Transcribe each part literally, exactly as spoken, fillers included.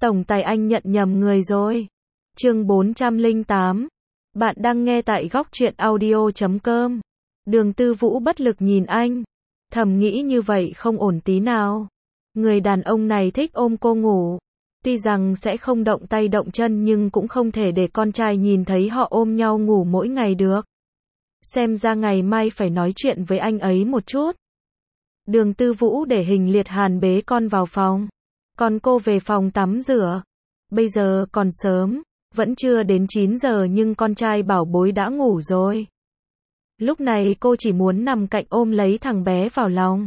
Tổng tài anh nhận nhầm người rồi. Chương bốn trăm lẻ tám. Bạn đang nghe tại góc truyện audio chấm com. Đường Tư Vũ bất lực nhìn anh. Thầm nghĩ như vậy không ổn tí nào. Người đàn ông này thích ôm cô ngủ. Tuy rằng sẽ không động tay động chân nhưng cũng không thể để con trai nhìn thấy họ ôm nhau ngủ mỗi ngày được. Xem ra ngày mai phải nói chuyện với anh ấy một chút. Đường Tư Vũ để Hình Liệt Hàn bế con vào phòng. Còn cô về phòng tắm rửa. Bây giờ còn sớm, vẫn chưa đến chín giờ nhưng con trai bảo bối đã ngủ rồi. Lúc này cô chỉ muốn nằm cạnh ôm lấy thằng bé vào lòng.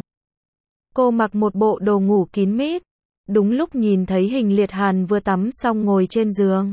Cô mặc một bộ đồ ngủ kín mít. Đúng lúc nhìn thấy Hình Liệt Hàn vừa tắm xong ngồi trên giường.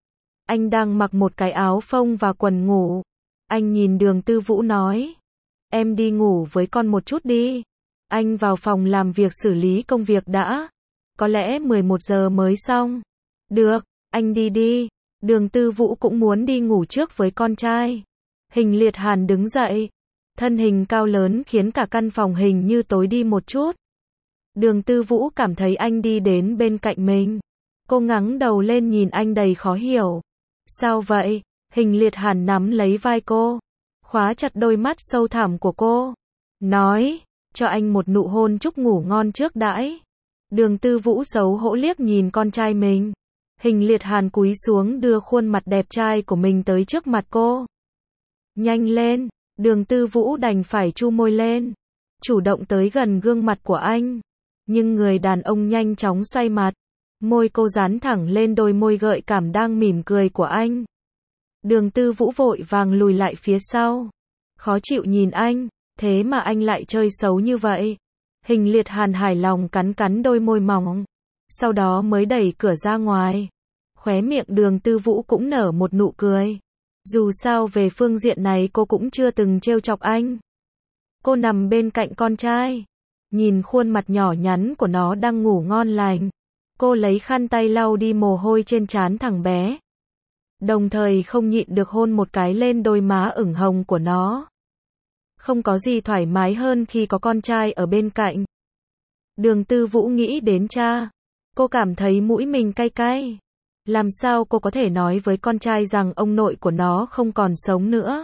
Anh đang mặc một cái áo phông và quần ngủ. Anh nhìn Đường Tư Vũ nói. Em đi ngủ với con một chút đi. Anh vào phòng làm việc xử lý công việc đã. Có lẽ mười một giờ mới xong. Được, anh đi đi. Đường Tư Vũ cũng muốn đi ngủ trước với con trai. Hình Liệt Hàn đứng dậy. Thân hình cao lớn khiến cả căn phòng hình như tối đi một chút. Đường Tư Vũ cảm thấy anh đi đến bên cạnh mình. Cô ngẩng đầu lên nhìn anh đầy khó hiểu. Sao vậy? Hình Liệt Hàn nắm lấy vai cô. Khóa chặt đôi mắt sâu thẳm của cô. Nói, cho anh một nụ hôn chúc ngủ ngon trước đãi. Đường Tư Vũ xấu hổ liếc nhìn con trai mình. Hình Liệt Hàn cúi xuống đưa khuôn mặt đẹp trai của mình tới trước mặt cô. Nhanh lên, Đường Tư Vũ đành phải chu môi lên. Chủ động tới gần gương mặt của anh. Nhưng người đàn ông nhanh chóng xoay mặt. Môi cô dán thẳng lên đôi môi gợi cảm đang mỉm cười của anh. Đường Tư Vũ vội vàng lùi lại phía sau. Khó chịu nhìn anh, thế mà anh lại chơi xấu như vậy. Hình Liệt Hàn hài lòng cắn cắn đôi môi mỏng. Sau đó mới đẩy cửa ra ngoài. Khóe miệng Đường Tư Vũ cũng nở một nụ cười. Dù sao về phương diện này cô cũng chưa từng trêu chọc anh. Cô nằm bên cạnh con trai. Nhìn khuôn mặt nhỏ nhắn của nó đang ngủ ngon lành. Cô lấy khăn tay lau đi mồ hôi trên trán thằng bé. Đồng thời không nhịn được hôn một cái lên đôi má ửng hồng của nó. Không có gì thoải mái hơn khi có con trai ở bên cạnh. Đường Tư Vũ nghĩ đến cha. Cô cảm thấy mũi mình cay cay. Làm sao cô có thể nói với con trai rằng ông nội của nó không còn sống nữa.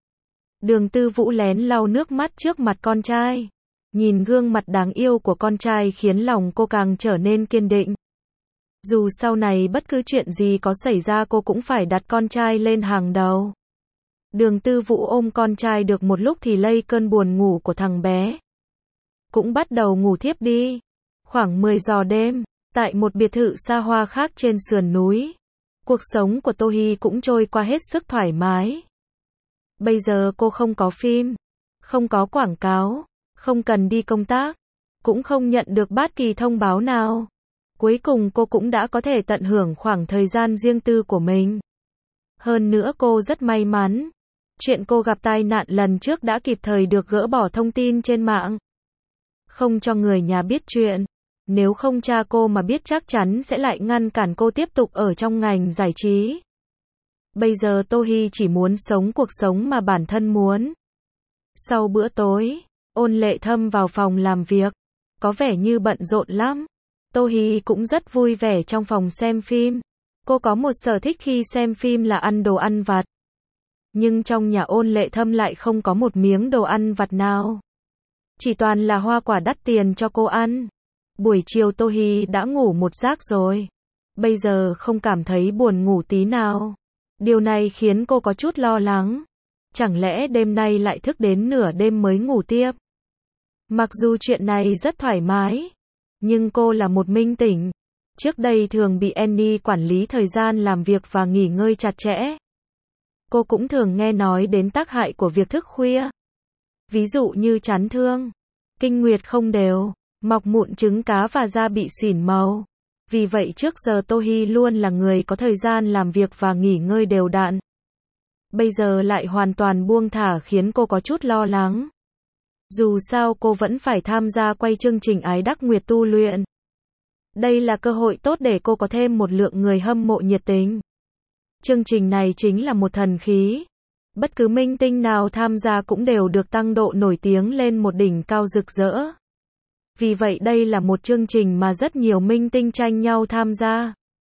Đường Tư Vũ lén lau nước mắt trước mặt con trai. Nhìn gương mặt đáng yêu của con trai khiến lòng cô càng trở nên kiên định. Dù sau này bất cứ chuyện gì có xảy ra cô cũng phải đặt con trai lên hàng đầu. Đường Tư Vũ ôm con trai được một lúc thì lây cơn buồn ngủ của thằng bé. Cũng bắt đầu ngủ thiếp đi. Khoảng mười giờ đêm, tại một biệt thự xa hoa khác trên sườn núi. Cuộc sống của Tô Hi cũng trôi qua hết sức thoải mái. Bây giờ cô không có phim, không có quảng cáo, không cần đi công tác, cũng không nhận được bất kỳ thông báo nào. Cuối cùng cô cũng đã có thể tận hưởng khoảng thời gian riêng tư của mình. Hơn nữa cô rất may mắn. Chuyện cô gặp tai nạn lần trước đã kịp thời được gỡ bỏ thông tin trên mạng. Không cho người nhà biết chuyện. Nếu không cha cô mà biết chắc chắn sẽ lại ngăn cản cô tiếp tục ở trong ngành giải trí. Bây giờ Tô Hi chỉ muốn sống cuộc sống mà bản thân muốn. Sau bữa tối, Ôn Lệ Thâm vào phòng làm việc. Có vẻ như bận rộn lắm. Tô Hi cũng rất vui vẻ trong phòng xem phim. Cô có một sở thích khi xem phim là ăn đồ ăn vặt. Nhưng trong nhà Ôn Lệ Thâm lại không có một miếng đồ ăn vặt nào. Chỉ toàn là hoa quả đắt tiền cho cô ăn. Buổi chiều Tô Hi đã ngủ một giấc rồi. Bây giờ không cảm thấy buồn ngủ tí nào. Điều này khiến cô có chút lo lắng. Chẳng lẽ đêm nay lại thức đến nửa đêm mới ngủ tiếp? Mặc dù chuyện này rất thoải mái. Nhưng cô là một minh tỉnh. Trước đây thường bị Annie quản lý thời gian làm việc và nghỉ ngơi chặt chẽ. Cô cũng thường nghe nói đến tác hại của việc thức khuya. Ví dụ như chán thương, kinh nguyệt không đều, mọc mụn trứng cá và da bị xỉn màu. Vì vậy trước giờ Tô Hi luôn là người có thời gian làm việc và nghỉ ngơi đều đặn. Bây giờ lại hoàn toàn buông thả khiến cô có chút lo lắng. Dù sao cô vẫn phải tham gia quay chương trình Ái Đắc Nguyệt tu luyện. Đây là cơ hội tốt để cô có thêm một lượng người hâm mộ nhiệt tình. Chương trình này chính là một thần khí. Bất cứ minh tinh nào tham gia cũng đều được tăng độ nổi tiếng lên một đỉnh cao rực rỡ. Vì vậy đây là một chương trình mà rất nhiều minh tinh tranh nhau tham gia.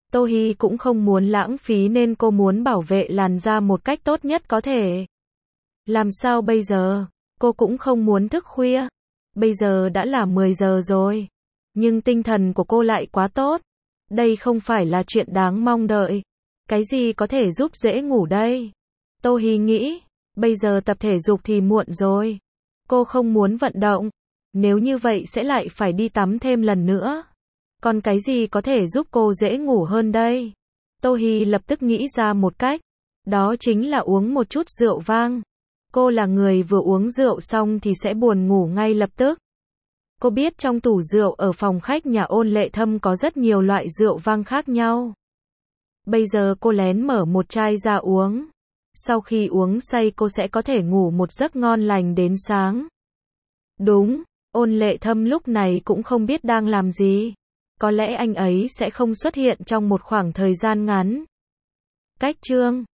Tô Hi cũng không muốn lãng phí nên cô muốn bảo vệ làn da một cách tốt nhất có thể. Làm sao bây giờ? Cô cũng không muốn thức khuya. Bây giờ đã là mười giờ rồi. Nhưng tinh thần của cô lại quá tốt. Đây không phải là chuyện đáng mong đợi. Cái gì có thể giúp dễ ngủ đây? Tô Hi nghĩ, bây giờ tập thể dục thì muộn rồi. Cô không muốn vận động. Nếu như vậy sẽ lại phải đi tắm thêm lần nữa. Còn cái gì có thể giúp cô dễ ngủ hơn đây? Tô Hi lập tức nghĩ ra một cách. Đó chính là uống một chút rượu vang. Cô là người vừa uống rượu xong thì sẽ buồn ngủ ngay lập tức. Cô biết trong tủ rượu ở phòng khách nhà Ôn Lệ Thâm có rất nhiều loại rượu vang khác nhau. Bây giờ cô lén mở một chai ra uống. Sau khi uống say cô sẽ có thể ngủ một giấc ngon lành đến sáng. Đúng, Ôn Lệ Thâm lúc này cũng không biết đang làm gì. Có lẽ anh ấy sẽ không xuất hiện trong một khoảng thời gian ngắn. Cách chương